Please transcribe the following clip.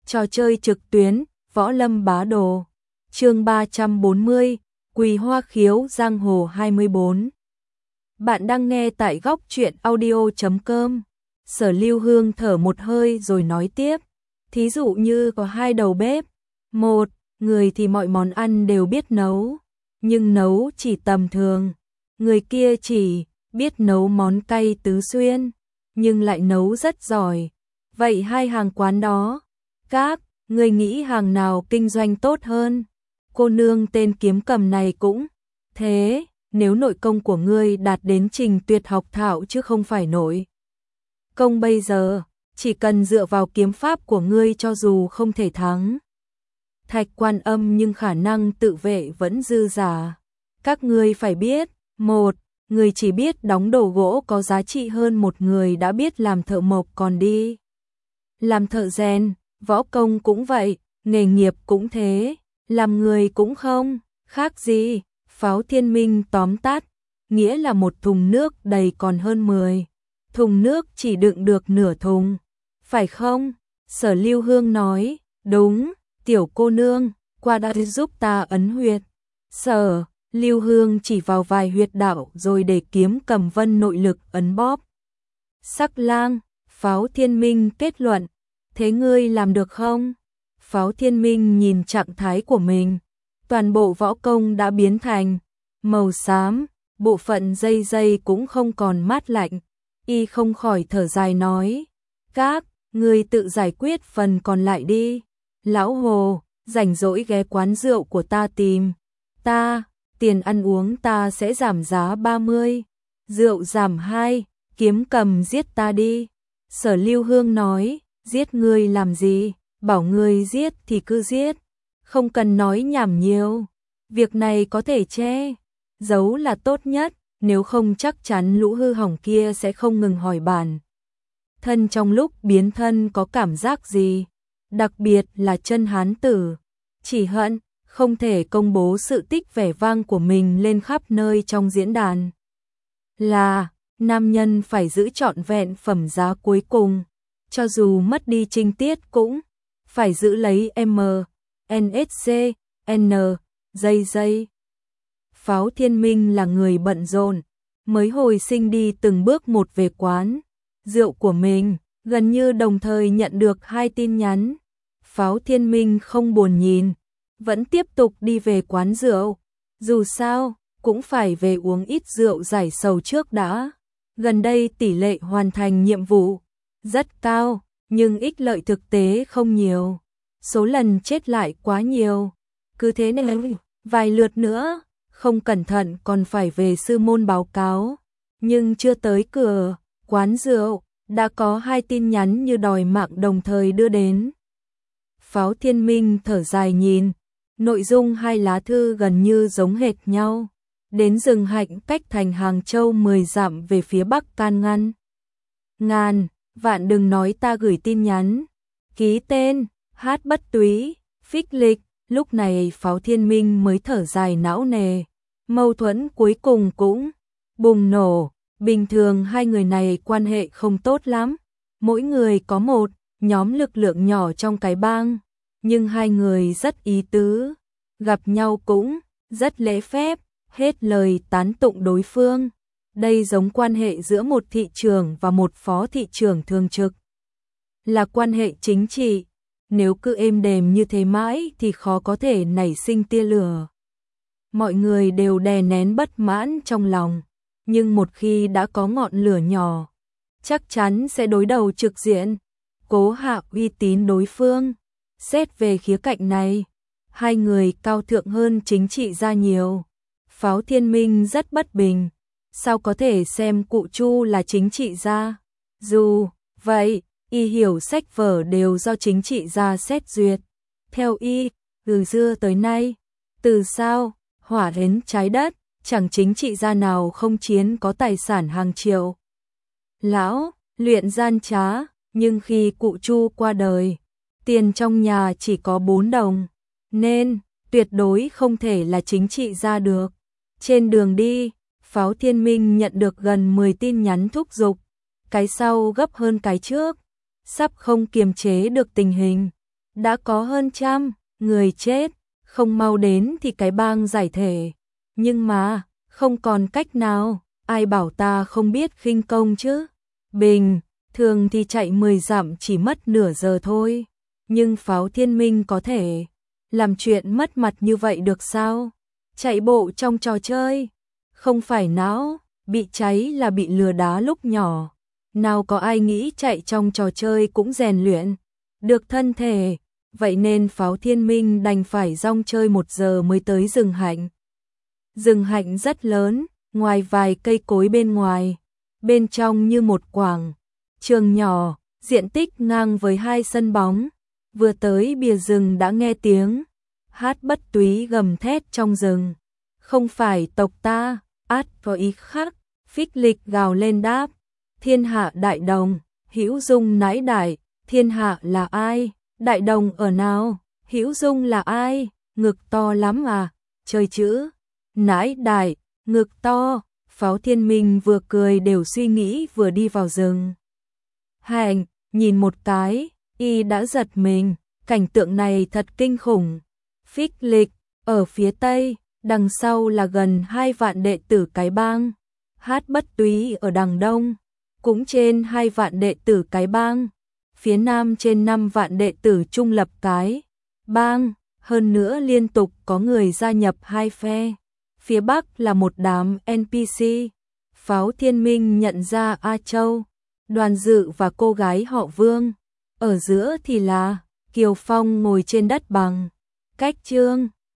Trò chơi trực tuyến, Võ Lâm Bá Đồ. Chương 340, Quỳ Hoa Khiếu Giang Hồ 24. Bạn đang nghe tại góc truyện audio.com. Sở Lưu Hương thở một hơi rồi nói tiếp. Thí dụ như có hai đầu bếp. Một người thì mọi món ăn đều biết nấu, nhưng nấu chỉ tầm thường. Người kia chỉ biết nấu món cay tứ xuyên, nhưng lại nấu rất giỏi. Vậy hai hàng quán đó, các người nghĩ hàng nào kinh doanh tốt hơn? Cô nương tên Kiếm Cầm này cũng thế, nếu nội công của ngươi đạt đến trình tuyệt học thạo chứ không phải nội công bây giờ, chỉ cần dựa vào kiếm pháp của ngươi cho dù không thể thắng Thạch Quan Âm nhưng khả năng tự vệ vẫn dư giả. Các ngươi phải biết, một người chỉ biết đóng đồ gỗ có giá trị hơn một người đã biết làm thợ mộc còn đi làm thợ rèn. Võ công cũng vậy, nghề nghiệp cũng thế, làm người cũng không khác gì. Pháo Thiên Minh tóm tắt, nghĩa là một thùng nước đầy còn hơn 10 thùng nước chỉ đựng được nửa thùng, phải không? Sở Lưu Hương nói, đúng, tiểu cô nương, qua đã giúp ta ấn huyệt. Sở Lưu Hương chỉ vào vài huyệt đạo rồi để Kiếm Cầm Vân nội lực ấn bóp. Sắc lang, Pháo Thiên Minh kết luận, thế ngươi làm được không? Pháo Thiên Minh nhìn trạng thái của mình, toàn bộ võ công đã biến thành màu xám, bộ phận dây cũng không còn mát lạnh. Y không khỏi thở dài nói, các ngươi tự giải quyết phần còn lại đi. Lão Hồ, rảnh rỗi ghé quán rượu của ta tìm ta, tiền ăn uống ta sẽ giảm giá 30, rượu giảm 2, Kiếm Cầm giết ta đi. Sở Lưu Hương nói, giết ngươi làm gì, bảo ngươi giết thì cứ giết, không cần nói nhảm nhiều, việc này có thể che giấu là tốt nhất, nếu không chắc chắn lũ hư hỏng kia sẽ không ngừng hỏi bản thân trong lúc biến thân có cảm giác gì, đặc biệt là chân hán tử, chỉ hận không thể công bố sự tích vẻ vang của mình lên khắp nơi trong diễn đàn. Là nam nhân phải giữ trọn vẹn phẩm giá cuối cùng, cho dù mất đi trinh tiết cũng phải giữ lấy MNSC, N, dây. Pháo Thiên Minh là người bận rộn, mới hồi sinh đi từng bước một về quán rượu của mình, gần như đồng thời nhận được 2 tin nhắn. Pháo Thiên Minh không buồn nhìn, vẫn tiếp tục đi về quán rượu, dù sao cũng phải về uống ít rượu giải sầu trước đã. Gần đây tỷ lệ hoàn thành nhiệm vụ rất cao, nhưng ích lợi thực tế không nhiều, số lần chết lại quá nhiều. Cứ thế nên vài lượt nữa, không cẩn thận còn phải về sư môn báo cáo, nhưng chưa tới cửa quán rượu, đã có 2 tin nhắn như đòi mạng đồng thời đưa đến. Pháo Thiên Minh thở dài nhìn, nội dung 2 lá thư gần như giống hệt nhau. Đến rừng hạnh cách thành Hàng Châu 10 dặm về phía bắc can ngàn vạn đừng nói ta gửi tin nhắn. Ký tên, Hát Bất Túy, Phích Lịch. Lúc này Pháo Thiên Minh mới thở dài não nề. Mâu thuẫn cuối cùng cũng bùng nổ. Bình thường hai người này quan hệ không tốt lắm. Mỗi người có một nhóm lực lượng nhỏ trong cái bang. Nhưng hai người rất ý tứ. Gặp nhau cũng rất lễ phép, hết lời tán tụng đối phương. Đây giống quan hệ giữa một thị trưởng và một phó thị trưởng thường trực. Là quan hệ chính trị. Nếu cứ êm đềm như thế mãi thì khó có thể nảy sinh tia lửa. Mọi người đều đè nén bất mãn trong lòng, nhưng một khi đã có ngọn lửa nhỏ, chắc chắn sẽ đối đầu trực diện, cố hạ uy tín đối phương. Xét về khía cạnh này, hai người cao thượng hơn chính trị gia nhiều. Pháo Thiên Minh rất bất bình, sao có thể xem cụ Chu là chính trị gia? Dù vậy, y hiểu sách vở đều do chính trị gia xét duyệt. Theo y, từ xưa tới nay, từ sao, hỏa đến trái đất, chẳng chính trị gia nào không chiến có tài sản hàng triệu. Lão, luyện gian trá, nhưng khi cụ Chu qua đời, tiền trong nhà chỉ có 4 đồng, nên tuyệt đối không thể là chính trị gia được. Trên đường đi, Pháo Thiên Minh nhận được gần 10 tin nhắn thúc giục, cái sau gấp hơn cái trước, sắp không kiềm chế được tình hình. đã có hơn trăm người chết, không mau đến thì cái bang giải thể. Nhưng mà, không còn cách nào, ai bảo ta không biết khinh công chứ. Bình thường thì chạy 10 dặm chỉ mất nửa giờ thôi, nhưng Pháo Thiên Minh có thể làm chuyện mất mặt như vậy được sao? Chạy bộ trong trò chơi, không phải não, bị cháy là bị lừa đá lúc nhỏ. Nào có ai nghĩ chạy trong trò chơi cũng rèn luyện được thân thể, vậy nên Pháo Thiên Minh đành phải rong chơi 1 giờ mới tới rừng hạnh. Rừng hạnh rất lớn, ngoài vài cây cối bên ngoài, bên trong như một quảng trường nhỏ, diện tích ngang với 2 sân bóng. Vừa tới bìa rừng đã nghe tiếng hát bất túy gầm thét trong rừng. Không phải tộc ta, át có ý khác. Phích Lịch gào lên đáp, thiên hạ đại đồng, Hữu Dung nãi đại, thiên hạ là ai, đại đồng ở nào, Hữu Dung là ai, ngực to lắm à, chơi chữ, nãi đại, ngực to. Pháo Thiên Minh vừa cười đều suy nghĩ vừa đi vào rừng. Hạnh, nhìn một cái, y đã giật mình, cảnh tượng này thật kinh khủng. Phích Lịch, ở phía tây, đằng sau là gần 2 vạn đệ tử cái bang. Hát bất túy ở đằng đông, cũng trên 2 vạn đệ tử cái bang. Phía nam trên 5 vạn đệ tử trung lập cái bang, hơn nữa liên tục có người gia nhập 2 phe. Phía bắc là một đám NPC. Pháo Thiên Minh nhận ra A Châu, Đoàn Dự và cô gái họ Vương. Ở giữa thì là Kiều Phong ngồi trên đất bằng. Cách Trương